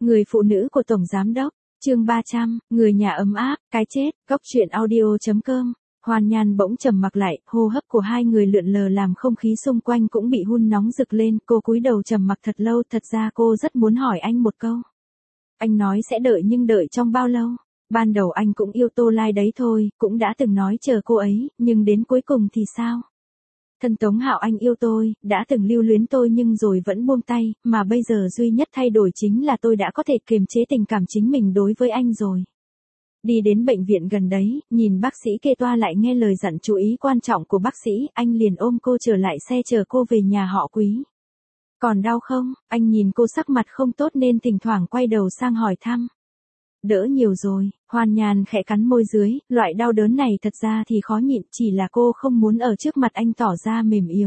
Người phụ nữ của Tổng Giám Đốc, chương 300, người nhà ấm áp, cái chết, góc truyện audio.com. Hoan Nhan bỗng trầm mặc lại, hô hấp của hai người lượn lờ làm không khí xung quanh cũng bị hun nóng rực lên, cô cúi đầu trầm mặc thật lâu, thật ra cô rất muốn hỏi anh một câu. Anh nói sẽ đợi nhưng đợi trong bao lâu? Ban đầu anh cũng yêu Tô Lai đấy thôi, cũng đã từng nói chờ cô ấy, nhưng đến cuối cùng thì sao? Thân Tống Hạo anh yêu tôi, đã từng lưu luyến tôi nhưng rồi vẫn buông tay, mà bây giờ duy nhất thay đổi chính là tôi đã có thể kiềm chế tình cảm chính mình đối với anh rồi. Đi đến bệnh viện gần đấy, nhìn bác sĩ kê toa lại nghe lời dặn chú ý quan trọng của bác sĩ, anh liền ôm cô trở lại xe chờ cô về nhà họ Quý. Còn đau không? Anh nhìn cô sắc mặt không tốt nên thỉnh thoảng quay đầu sang hỏi thăm. Đỡ nhiều rồi, Hoan Nhan khẽ cắn môi dưới, loại đau đớn này thật ra thì khó nhịn, chỉ là cô không muốn ở trước mặt anh tỏ ra mềm yếu.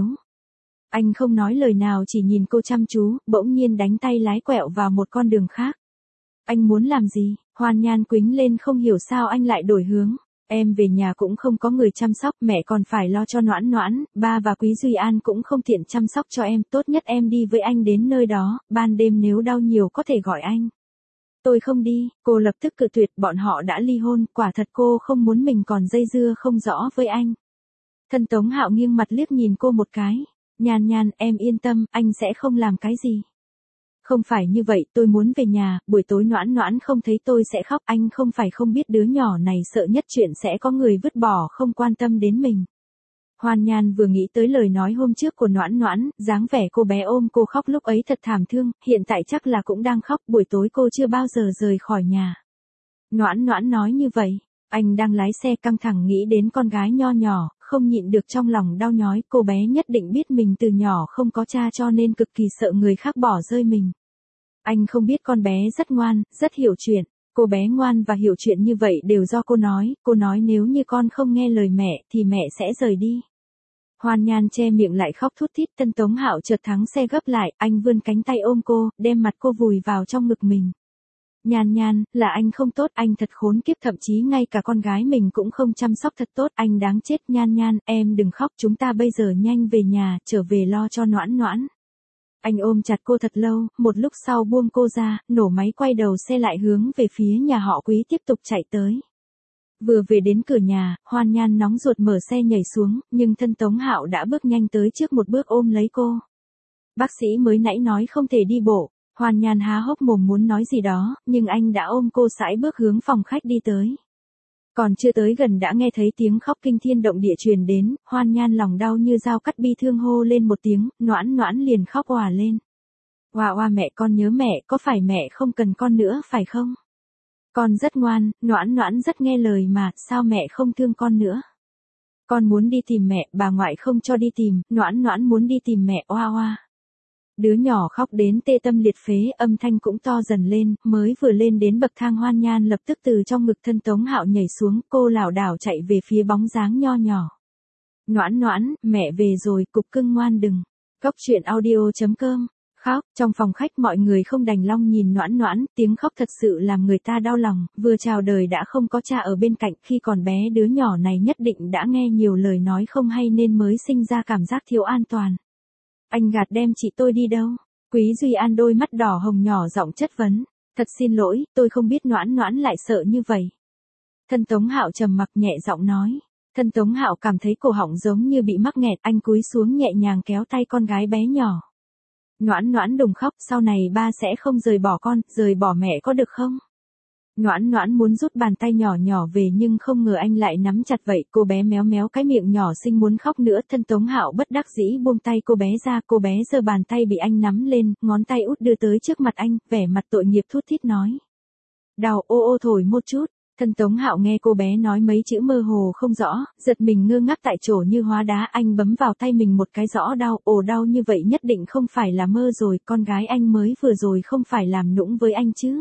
Anh không nói lời nào chỉ nhìn cô chăm chú, bỗng nhiên đánh tay lái quẹo vào một con đường khác. Anh muốn làm gì? Hoan Nhan quĩnh lên không hiểu sao anh lại đổi hướng. Em về nhà cũng không có người chăm sóc, mẹ còn phải lo cho Noãn Noãn, ba và Quý Duy An cũng không tiện chăm sóc cho em, tốt nhất em đi với anh đến nơi đó, ban đêm nếu đau nhiều có thể gọi anh. Tôi không đi, cô lập tức cự tuyệt, bọn họ đã ly hôn, quả thật cô không muốn mình còn dây dưa không rõ với anh. Thân Tống Hạo nghiêng mặt liếc nhìn cô một cái. Nhan Nhan, em yên tâm, anh sẽ không làm cái gì. Không phải như vậy, tôi muốn về nhà, buổi tối Noãn Noãn không thấy tôi sẽ khóc, anh không phải không biết đứa nhỏ này sợ nhất chuyện sẽ có người vứt bỏ không quan tâm đến mình. Hoan Nhan vừa nghĩ tới lời nói hôm trước của Noãn Noãn, dáng vẻ cô bé ôm cô khóc lúc ấy thật thảm thương, hiện tại chắc là cũng đang khóc, buổi tối cô chưa bao giờ rời khỏi nhà. Noãn Noãn nói như vậy, anh đang lái xe căng thẳng nghĩ đến con gái nho nhỏ, không nhịn được trong lòng đau nhói, cô bé nhất định biết mình từ nhỏ không có cha cho nên cực kỳ sợ người khác bỏ rơi mình. Anh không biết con bé rất ngoan, rất hiểu chuyện. Cô bé ngoan và hiểu chuyện như vậy đều do cô nói nếu như con không nghe lời mẹ thì mẹ sẽ rời đi. Hoan Nhan che miệng lại khóc thút thít, Tân Tống Hạo chợt thắng xe gấp lại, anh vươn cánh tay ôm cô, đem mặt cô vùi vào trong ngực mình. Nhan Nhan, là anh không tốt, anh thật khốn kiếp, thậm chí ngay cả con gái mình cũng không chăm sóc thật tốt, anh đáng chết. Nhan Nhan, em đừng khóc, chúng ta bây giờ nhanh về nhà, trở về lo cho Noãn Noãn. Anh ôm chặt cô thật lâu, một lúc sau buông cô ra, nổ máy quay đầu xe lại hướng về phía nhà họ Quý tiếp tục chạy tới. Vừa về đến cửa nhà, Hoan Nhan nóng ruột mở xe nhảy xuống, nhưng thân Tống Hạo đã bước nhanh tới trước một bước ôm lấy cô. Bác sĩ mới nãy nói không thể đi bộ, Hoan Nhan há hốc mồm muốn nói gì đó, nhưng anh đã ôm cô sải bước hướng phòng khách đi tới. Còn chưa tới gần đã nghe thấy tiếng khóc kinh thiên động địa truyền đến, Hoan Nhan lòng đau như dao cắt bi thương hô lên một tiếng, Noãn Noãn liền khóc òa lên. Oa oa mẹ, con nhớ mẹ, có phải mẹ không cần con nữa phải không? Con rất ngoan, Noãn Noãn rất nghe lời mà, sao mẹ không thương con nữa? Con muốn đi tìm mẹ, bà ngoại không cho đi tìm, Noãn Noãn muốn đi tìm mẹ, oa oa. Đứa nhỏ khóc đến tê tâm liệt phế, âm thanh cũng to dần lên, mới vừa lên đến bậc thang Hoan Nhan lập tức từ trong ngực thân Tống Hạo nhảy xuống, cô lảo đảo chạy về phía bóng dáng nho nhỏ. Noãn Noãn, mẹ về rồi, cục cưng ngoan đừng. Góc truyện audio.com. Khóc, trong phòng khách mọi người không đành long nhìn Noãn Noãn, tiếng khóc thật sự làm người ta đau lòng, vừa chào đời đã không có cha ở bên cạnh, khi còn bé đứa nhỏ này nhất định đã nghe nhiều lời nói không hay nên mới sinh ra cảm giác thiếu an toàn. Anh gạt đem chị tôi đi đâu? Quý Duy An đôi mắt đỏ hồng nhỏ giọng chất vấn. Thật xin lỗi, tôi không biết Noãn Noãn lại sợ như vậy. Thân Tống Hạo trầm mặc nhẹ giọng nói. Thân Tống Hạo cảm thấy cổ họng giống như bị mắc nghẹt, anh cúi xuống nhẹ nhàng kéo tay con gái bé nhỏ. Noãn Noãn đừng khóc, sau này ba sẽ không rời bỏ con, rời bỏ mẹ có được không? Noãn Noãn muốn rút bàn tay nhỏ nhỏ về nhưng không ngờ anh lại nắm chặt vậy, cô bé méo méo cái miệng nhỏ xinh muốn khóc nữa, thân Tống Hạo bất đắc dĩ buông tay cô bé ra, cô bé giơ bàn tay bị anh nắm lên, ngón tay út đưa tới trước mặt anh, vẻ mặt tội nghiệp thút thít nói. Đau, ô ô thổi một chút. Thân Tống Hạo nghe cô bé nói mấy chữ mơ hồ không rõ, giật mình ngơ ngác tại chỗ như hóa đá, anh bấm vào tay mình một cái rõ đau, ồ đau như vậy nhất định không phải là mơ rồi, con gái anh mới vừa rồi không phải làm nũng với anh chứ.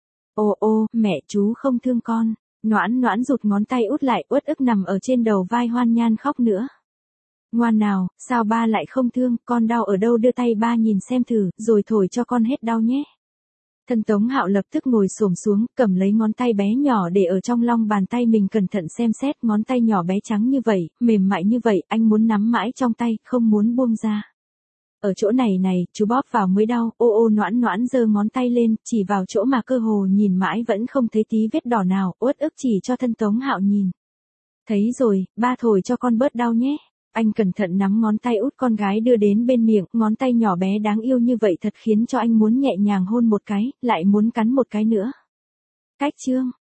Ô ô, mẹ chú không thương con. Noãn Noãn rụt ngón tay út lại, uất ức nằm ở trên đầu vai Hoan Nhan khóc nữa. Ngoan nào, sao ba lại không thương, con đau ở đâu đưa tay ba nhìn xem thử, rồi thổi cho con hết đau nhé. Thân Tống Hạo lập tức ngồi xổm xuống, cầm lấy ngón tay bé nhỏ để ở trong lòng bàn tay mình cẩn thận xem xét, ngón tay nhỏ bé trắng như vậy, mềm mại như vậy, anh muốn nắm mãi trong tay, không muốn buông ra. ở chỗ này này, chú bóp vào mới đau, ô ô Noãn Noãn giơ ngón tay lên, chỉ vào chỗ mà cơ hồ nhìn mãi vẫn không thấy tí vết đỏ nào, uất ức chỉ cho thân Tống Hạo nhìn. Thấy rồi, ba thổi cho con bớt đau nhé. Anh cẩn thận nắm ngón tay út con gái đưa đến bên miệng, ngón tay nhỏ bé đáng yêu như vậy thật khiến cho anh muốn nhẹ nhàng hôn một cái, lại muốn cắn một cái nữa. Cách chương